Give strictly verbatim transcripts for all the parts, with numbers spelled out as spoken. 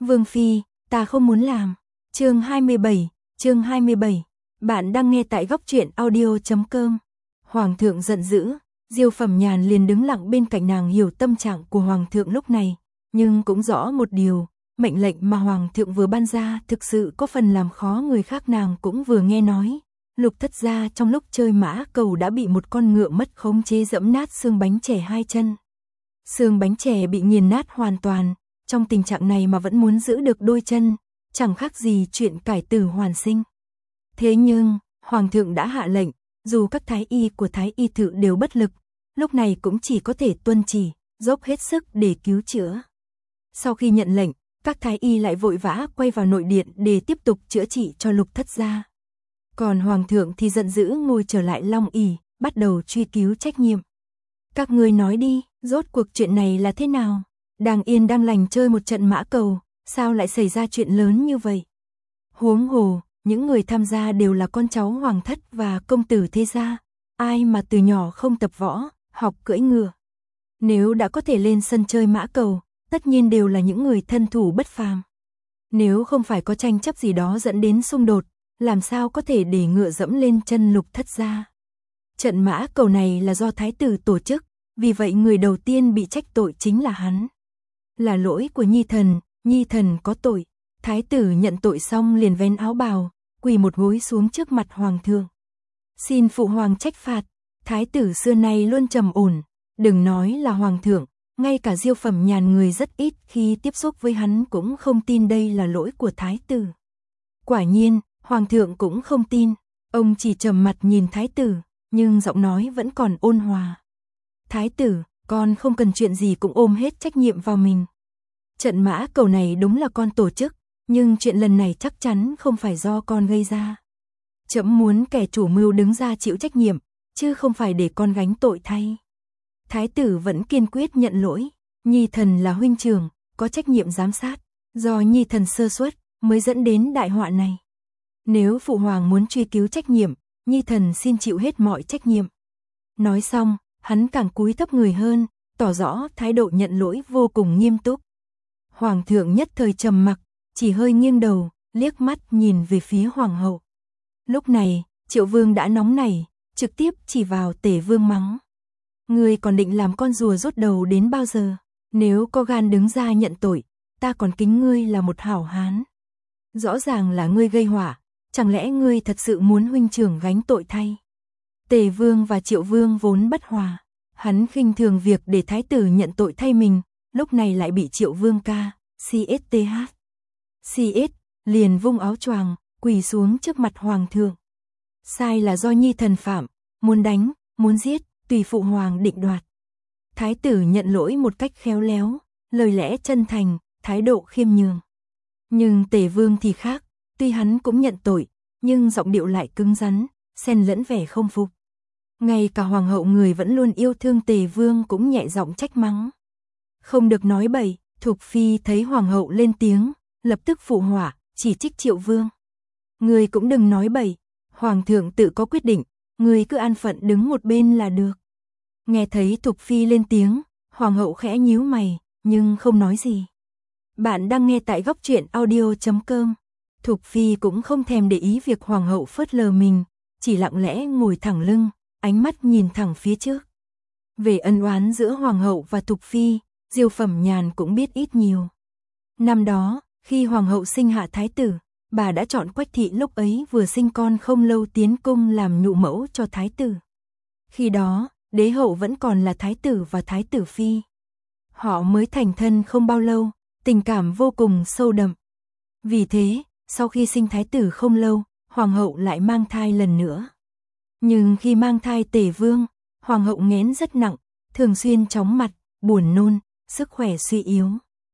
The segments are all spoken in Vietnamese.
Vương phi, ta không muốn làm. Chương hai mươi bảy, chương hai mươi bảy. Bạn đang nghe tại góc truyện audio chấm com. Hoàng thượng giận dữ, Diêu Phẩm Nhàn liền đứng lặng bên cạnh nàng, hiểu tâm trạng của hoàng thượng lúc này, nhưng cũng rõ một điều, mệnh lệnh mà hoàng thượng vừa ban ra thực sự có phần làm khó người khác. Nàng cũng vừa nghe nói, Lục thất gia trong lúc chơi mã cầu đã bị một con ngựa mất khống chế giẫm nát xương bánh chè hai chân. Xương bánh chè bị nghiền nát hoàn toàn, trong tình trạng này mà vẫn muốn giữ được đôi chân, chẳng khác gì chuyện cải tử hoàn sinh. Thế nhưng, hoàng thượng đã hạ lệnh, dù các thái y của thái y thự đều bất lực, lúc này cũng chỉ có thể tuân chỉ, dốc hết sức để cứu chữa. Sau khi nhận lệnh, các thái y lại vội vã quay vào nội điện để tiếp tục chữa trị cho Lục thất gia. Còn hoàng thượng thì giận dữ ngồi trở lại long ỷ, bắt đầu truy cứu trách nhiệm. Các ngươi nói đi, rốt cuộc chuyện này là thế nào? Đang yên đang lành chơi một trận mã cầu, sao lại xảy ra chuyện lớn như vậy? Huống hồ, những người tham gia đều là con cháu hoàng thất và công tử thế gia, ai mà từ nhỏ không tập võ, học cưỡi ngựa. Nếu đã có thể lên sân chơi mã cầu, tất nhiên đều là những người thân thủ bất phàm. Nếu không phải có tranh chấp gì đó dẫn đến xung đột, làm sao có thể để ngựa dẫm lên chân Lục thất gia? Trận mã cầu này là do thái tử tổ chức, vì vậy người đầu tiên bị trách tội chính là hắn. Là lỗi của Nhi thần, Nhi thần có tội. Thái tử nhận tội xong liền vén áo bào, quỳ một gối xuống trước mặt hoàng thượng. Xin phụ hoàng trách phạt, thái tử xưa nay luôn trầm ổn, đừng nói là hoàng thượng, ngay cả Diêu Phẩm Nhàn người rất ít khi tiếp xúc với hắn cũng không tin đây là lỗi của thái tử. Quả nhiên, hoàng thượng cũng không tin, ông chỉ trầm mặt nhìn thái tử, nhưng giọng nói vẫn còn ôn hòa. Thái tử, con không cần chuyện gì cũng ôm hết trách nhiệm vào mình. Trận mã cầu này đúng là con tổ chức, nhưng chuyện lần này chắc chắn không phải do con gây ra. Trẫm muốn kẻ chủ mưu đứng ra chịu trách nhiệm, chứ không phải để con gánh tội thay. Thái tử vẫn kiên quyết nhận lỗi, Nhi thần là huynh trưởng, có trách nhiệm giám sát, do Nhi thần sơ suất mới dẫn đến đại họa này. Nếu phụ hoàng muốn truy cứu trách nhiệm, Nhi thần xin chịu hết mọi trách nhiệm. Nói xong, hắn càng cúi thấp người hơn, tỏ rõ thái độ nhận lỗi vô cùng nghiêm túc. Hoàng thượng nhất thời trầm mặc, chỉ hơi nghiêng đầu, liếc mắt nhìn về phía hoàng hậu. Lúc này, Triệu Vương đã nóng nảy, trực tiếp chỉ vào Tề Vương mắng. Ngươi còn định làm con rùa rút đầu đến bao giờ? Nếu có gan đứng ra nhận tội, ta còn kính ngươi là một hảo hán. Rõ ràng là ngươi gây họa, chẳng lẽ ngươi thật sự muốn huynh trưởng gánh tội thay? Tề Vương và Triệu Vương vốn bất hòa, hắn khinh thường việc để thái tử nhận tội thay mình, lúc này lại bị Triệu Vương ca, CSTH. CS, liền vung áo choàng, quỳ xuống trước mặt hoàng thượng. Sai là do Nhi thần phạm, muốn đánh, muốn giết, tùy phụ hoàng định đoạt. Thái tử nhận lỗi một cách khéo léo, lời lẽ chân thành, thái độ khiêm nhường. Nhưng Tề Vương thì khác, tuy hắn cũng nhận tội, nhưng giọng điệu lại cứng rắn, xen lẫn vẻ không phục. Ngay cả hoàng hậu người vẫn luôn yêu thương Tề Vương cũng nhẹ giọng trách mắng. Không được nói bậy. Thục phi thấy hoàng hậu lên tiếng, lập tức phụ họa, chỉ trích Triệu Vương. Ngươi cũng đừng nói bậy, hoàng thượng tự có quyết định, ngươi cứ an phận đứng một bên là được. Nghe thấy Thục phi lên tiếng, hoàng hậu khẽ nhíu mày, nhưng không nói gì. Bạn đang nghe tại góc truyện audio chấm com. Thục phi cũng không thèm để ý việc hoàng hậu phớt lờ mình, chỉ lặng lẽ ngồi thẳng lưng, ánh mắt nhìn thẳng phía trước. Về ân oán giữa hoàng hậu và Thục phi, Diêu Phẩm Nhàn cũng biết ít nhiều. Năm đó, khi hoàng hậu sinh hạ thái tử, bà đã chọn Quách thị lúc ấy vừa sinh con không lâu tiến cung làm nhụ mẫu cho thái tử. Khi đó, đế hậu vẫn còn là thái tử và thái tử phi. Họ mới thành thân không bao lâu, tình cảm vô cùng sâu đậm. Vì thế, sau khi sinh thái tử không lâu, hoàng hậu lại mang thai lần nữa. Nhưng khi mang thai Tề Vương, hoàng hậu nghén rất nặng, thường xuyên chóng mặt, buồn nôn, sức khỏe suy yếu.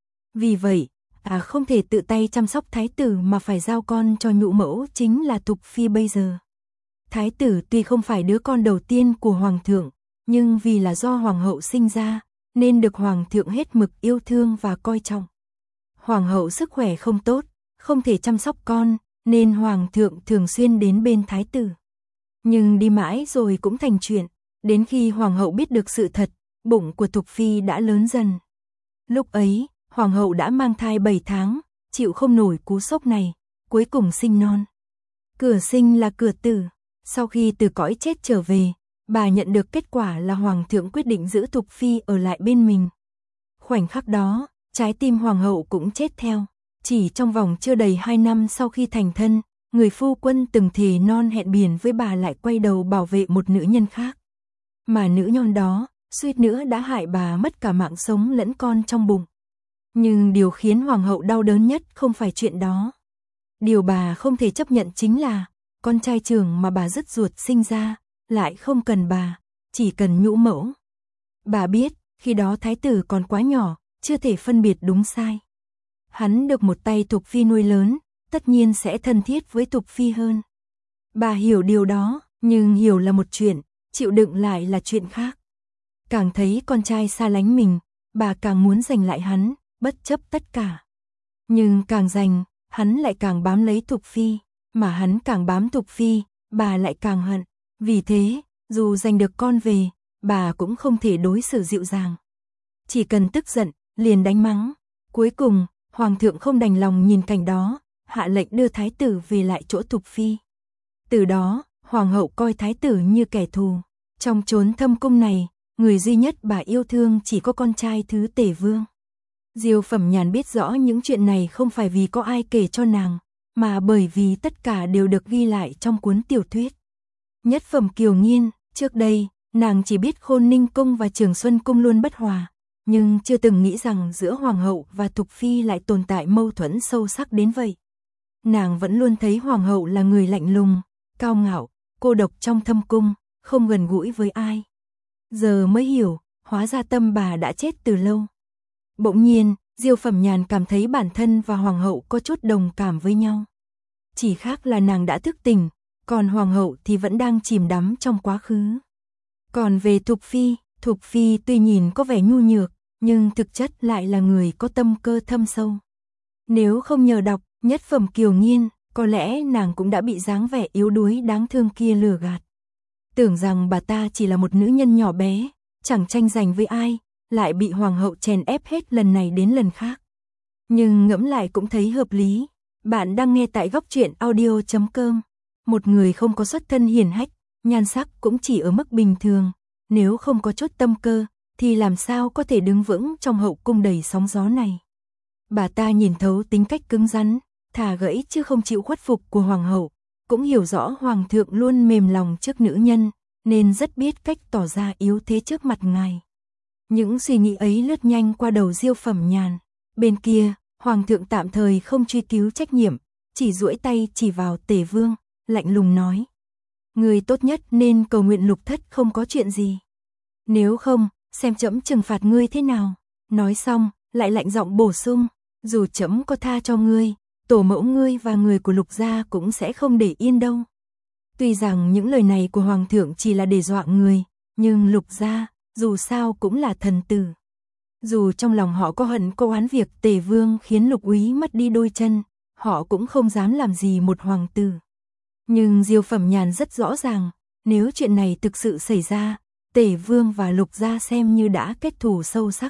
Vì vậy, à không thể tự tay chăm sóc thái tử mà phải giao con cho nhụ mẫu chính là Thục phi bây giờ. Thái tử tuy không phải đứa con đầu tiên của hoàng thượng, nhưng vì là do hoàng hậu sinh ra, nên được hoàng thượng hết mực yêu thương và coi trọng. Hoàng hậu sức khỏe không tốt, không thể chăm sóc con, nên hoàng thượng thường xuyên đến bên thái tử. Nhưng đi mãi rồi cũng thành chuyện, đến khi hoàng hậu biết được sự thật, bụng của Thục phi đã lớn dần. Lúc ấy, hoàng hậu đã mang thai bảy tháng, chịu không nổi cú sốc này, cuối cùng sinh non. Cửa sinh là cửa tử, sau khi từ cõi chết trở về, bà nhận được kết quả là hoàng thượng quyết định giữ Thục Phi ở lại bên mình. Khoảnh khắc đó, trái tim hoàng hậu cũng chết theo. Chỉ trong vòng chưa đầy hai năm sau khi thành thân, người phu quân từng thề non hẹn biển với bà lại quay đầu bảo vệ một nữ nhân khác. Mà nữ nhân đó, suýt nữa đã hại bà mất cả mạng sống lẫn con trong bụng. Nhưng điều khiến hoàng hậu đau đớn nhất không phải chuyện đó. Điều bà không thể chấp nhận chính là, con trai trưởng mà bà dứt ruột sinh ra, lại không cần bà, chỉ cần nhũ mẫu. Bà biết, khi đó thái tử còn quá nhỏ, chưa thể phân biệt đúng sai. Hắn được một tay Thục Phi nuôi lớn, tất nhiên sẽ thân thiết với Thục Phi hơn. Bà hiểu điều đó, nhưng hiểu là một chuyện, chịu đựng lại là chuyện khác. Càng thấy con trai xa lánh mình, bà càng muốn giành lại hắn, bất chấp tất cả. Nhưng càng giành, hắn lại càng bám lấy Thục Phi, mà hắn càng bám Thục Phi, bà lại càng hận. Vì thế, dù giành được con về, bà cũng không thể đối xử dịu dàng. Chỉ cần tức giận, liền đánh mắng. Cuối cùng, hoàng thượng không đành lòng nhìn cảnh đó, hạ lệnh đưa thái tử về lại chỗ Thục Phi. Từ đó, hoàng hậu coi thái tử như kẻ thù. Trong chốn thâm cung này, người duy nhất bà yêu thương chỉ có con trai thứ Tể Vương. Diêu Phẩm Nhàn biết rõ những chuyện này không phải vì có ai kể cho nàng, mà bởi vì tất cả đều được ghi lại trong cuốn tiểu thuyết. Nhất phẩm Kiều Nghiên, trước đây, nàng chỉ biết Khôn Ninh Cung và Trường Xuân Cung luôn bất hòa, nhưng chưa từng nghĩ rằng giữa hoàng hậu và Thục Phi lại tồn tại mâu thuẫn sâu sắc đến vậy. Nàng vẫn luôn thấy hoàng hậu là người lạnh lùng, cao ngạo, cô độc trong thâm cung, không gần gũi với ai. Giờ mới hiểu, hóa ra tâm bà đã chết từ lâu. Bỗng nhiên, Diêu Phẩm Nhàn cảm thấy bản thân và hoàng hậu có chút đồng cảm với nhau. Chỉ khác là nàng đã thức tỉnh, còn hoàng hậu thì vẫn đang chìm đắm trong quá khứ. Còn về Thục Phi, Thục Phi tuy nhìn có vẻ nhu nhược, nhưng thực chất lại là người có tâm cơ thâm sâu. Nếu không nhờ đọc Nhất phẩm Kiều Nghiên, có lẽ nàng cũng đã bị dáng vẻ yếu đuối đáng thương kia lừa gạt. Tưởng rằng bà ta chỉ là một nữ nhân nhỏ bé, chẳng tranh giành với ai, lại bị hoàng hậu chèn ép hết lần này đến lần khác. Nhưng ngẫm lại cũng thấy hợp lý. Bạn đang nghe tại góc truyện audio chấm com. Một người không có xuất thân hiển hách, nhan sắc cũng chỉ ở mức bình thường, nếu không có chút tâm cơ, thì làm sao có thể đứng vững trong hậu cung đầy sóng gió này. Bà ta nhìn thấu tính cách cứng rắn, thà gãy chứ không chịu khuất phục của hoàng hậu, cũng hiểu rõ hoàng thượng luôn mềm lòng trước nữ nhân, nên rất biết cách tỏ ra yếu thế trước mặt ngài. Những suy nghĩ ấy lướt nhanh qua đầu Diêu Phẩm Nhàn. Bên kia, hoàng thượng tạm thời không truy cứu trách nhiệm, chỉ duỗi tay chỉ vào Tể Vương, lạnh lùng nói: người tốt nhất nên cầu nguyện Lục Thất không có chuyện gì. Nếu không, xem trẫm trừng phạt ngươi thế nào. Nói xong, lại lạnh giọng bổ sung: dù trẫm có tha cho ngươi, tổ mẫu ngươi và người của Lục gia cũng sẽ không để yên đâu. Tuy rằng những lời này của hoàng thượng chỉ là để dọa người, nhưng Lục gia dù sao cũng là thần tử. Dù trong lòng họ có hận có oán việc Tề Vương khiến Lục Úy mất đi đôi chân, họ cũng không dám làm gì một hoàng tử. Nhưng Diêu Phẩm Nhàn rất rõ ràng, nếu chuyện này thực sự xảy ra, Tề Vương và Lục gia xem như đã kết thù sâu sắc.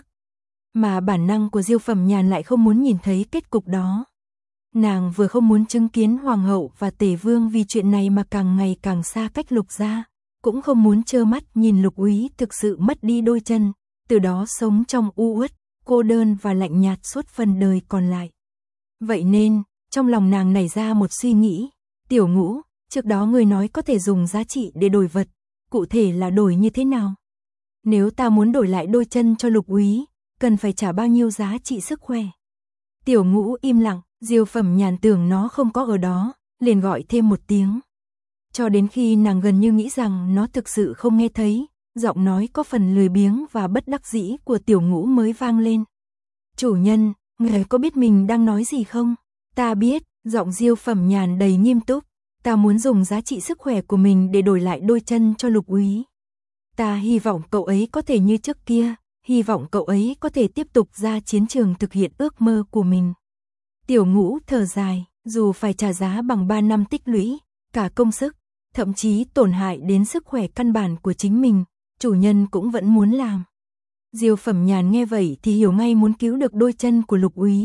Mà bản năng của Diêu Phẩm Nhàn lại không muốn nhìn thấy kết cục đó. Nàng vừa không muốn chứng kiến hoàng hậu và Tề Vương vì chuyện này mà càng ngày càng xa cách Lục gia, cũng không muốn trơ mắt nhìn Lục Úy thực sự mất đi đôi chân, từ đó sống trong u uất, cô đơn và lạnh nhạt suốt phần đời còn lại. Vậy nên, trong lòng nàng nảy ra một suy nghĩ: Tiểu Ngũ, trước đó ngươi nói có thể dùng giá trị để đổi vật, cụ thể là đổi như thế nào? Nếu ta muốn đổi lại đôi chân cho Lục Úy, cần phải trả bao nhiêu giá trị sức khỏe? Tiểu Ngũ im lặng, Diêu Phẩm Nhàn tưởng nó không có ở đó, liền gọi thêm một tiếng. Cho đến khi nàng gần như nghĩ rằng nó thực sự không nghe thấy, giọng nói có phần lười biếng và bất đắc dĩ của Tiểu Ngũ mới vang lên. Chủ nhân, người có biết mình đang nói gì không? Ta biết, giọng Diêu Phẩm Nhàn đầy nghiêm túc. Ta muốn dùng giá trị sức khỏe của mình để đổi lại đôi chân cho Lục Úy. Ta hy vọng cậu ấy có thể như trước kia, hy vọng cậu ấy có thể tiếp tục ra chiến trường thực hiện ước mơ của mình. Tiểu Ngũ thở dài, dù phải trả giá bằng ba năm tích lũy, cả công sức, thậm chí tổn hại đến sức khỏe căn bản của chính mình, chủ nhân cũng vẫn muốn làm. Diêu Phẩm Nhàn nghe vậy thì hiểu ngay muốn cứu được đôi chân của Lục Úy,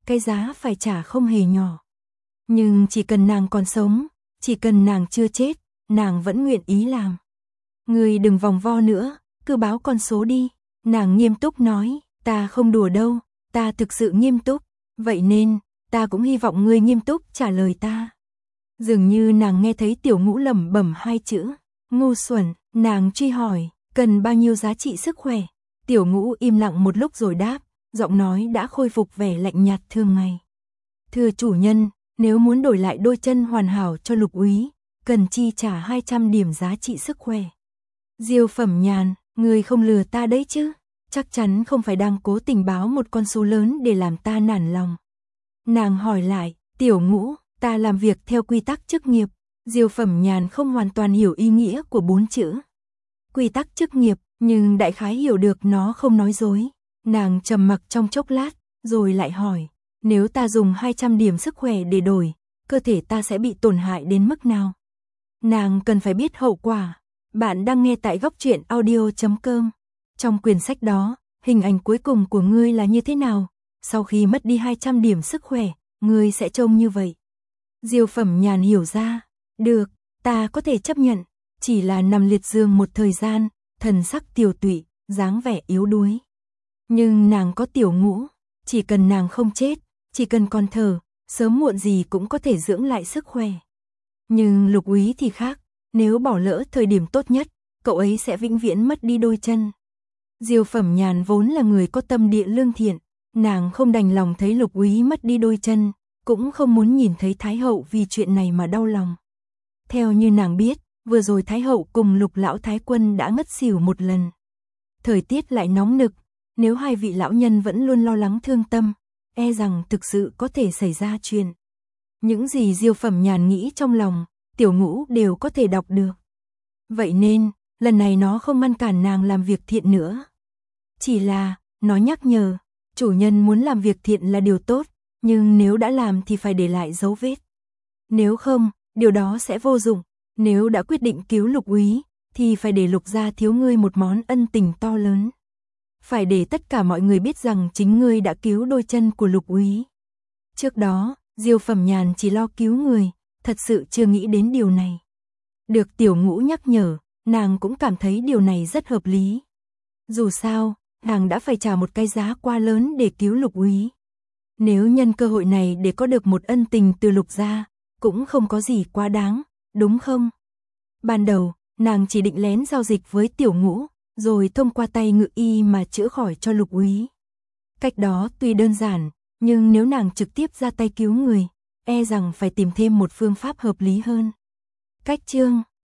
cái giá phải trả không hề nhỏ. Nhưng chỉ cần nàng còn sống, chỉ cần nàng chưa chết, nàng vẫn nguyện ý làm. Ngươi đừng vòng vo nữa, cứ báo con số đi. Nàng nghiêm túc nói, ta không đùa đâu, ta thực sự nghiêm túc, vậy nên, ta cũng hy vọng ngươi nghiêm túc trả lời ta. Dường như nàng nghe thấy Tiểu Ngũ lẩm bẩm hai chữ, ngu xuẩn, nàng truy hỏi, cần bao nhiêu giá trị sức khỏe. Tiểu Ngũ im lặng một lúc rồi đáp, giọng nói đã khôi phục vẻ lạnh nhạt thường ngày. Thưa chủ nhân, nếu muốn đổi lại đôi chân hoàn hảo cho Lục úy, cần chi trả hai trăm điểm giá trị sức khỏe. Diêu Phẩm Nhàn, ngươi không lừa ta đấy chứ? Chắc chắn không phải đang cố tình báo một con số lớn để làm ta nản lòng. Nàng hỏi lại, Tiểu Ngũ, ta làm việc theo quy tắc chức nghiệp. Diêu Phẩm Nhàn không hoàn toàn hiểu ý nghĩa của bốn chữ quy tắc chức nghiệp, nhưng đại khái hiểu được nó không nói dối. Nàng trầm mặc trong chốc lát, rồi lại hỏi, nếu ta dùng hai trăm điểm sức khỏe để đổi, cơ thể ta sẽ bị tổn hại đến mức nào? Nàng cần phải biết hậu quả. Bạn đang nghe tại góc truyện audio chấm com. Trong quyển sách đó, hình ảnh cuối cùng của ngươi là như thế nào? Sau khi mất đi hai trăm điểm sức khỏe, ngươi sẽ trông như vậy. Diêu Phẩm Nhàn hiểu ra, được, ta có thể chấp nhận, chỉ là nằm liệt giường một thời gian, thần sắc tiều tụy, dáng vẻ yếu đuối. Nhưng nàng có Tiểu Ngũ, chỉ cần nàng không chết, chỉ cần còn thở, sớm muộn gì cũng có thể dưỡng lại sức khỏe. Nhưng Lục úy thì khác, nếu bỏ lỡ thời điểm tốt nhất, cậu ấy sẽ vĩnh viễn mất đi đôi chân. Diêu Phẩm Nhàn vốn là người có tâm địa lương thiện, nàng không đành lòng thấy Lục úy mất đi đôi chân, cũng không muốn nhìn thấy Thái hậu vì chuyện này mà đau lòng. Theo như nàng biết, vừa rồi Thái hậu cùng Lục lão thái quân đã ngất xỉu một lần. Thời tiết lại nóng nực, nếu hai vị lão nhân vẫn luôn lo lắng thương tâm, e rằng thực sự có thể xảy ra chuyện. Những gì Diêu Phẩm Nhàn nghĩ trong lòng, Tiểu Ngũ đều có thể đọc được. Vậy nên, lần này nó không ngăn cản nàng làm việc thiện nữa. Chỉ là, nó nhắc nhở, chủ nhân muốn làm việc thiện là điều tốt, nhưng nếu đã làm thì phải để lại dấu vết. Nếu không, điều đó sẽ vô dụng. Nếu đã quyết định cứu Lục úy, thì phải để Lục gia thiếu ngươi một món ân tình to lớn. Phải để tất cả mọi người biết rằng chính ngươi đã cứu đôi chân của Lục úy. Trước đó, Diêu Phẩm Nhàn chỉ lo cứu người, thật sự chưa nghĩ đến điều này. Được Tiểu Ngũ nhắc nhở, nàng cũng cảm thấy điều này rất hợp lý. Dù sao, nàng đã phải trả một cái giá quá lớn để cứu Lục úy. Nếu nhân cơ hội này để có được một ân tình từ Lục gia, cũng không có gì quá đáng, đúng không? Ban đầu, nàng chỉ định lén giao dịch với Tiểu Ngũ, rồi thông qua tay ngự y mà chữa khỏi cho Lục úy. Cách đó tuy đơn giản, nhưng nếu nàng trực tiếp ra tay cứu người, e rằng phải tìm thêm một phương pháp hợp lý hơn. Cách chương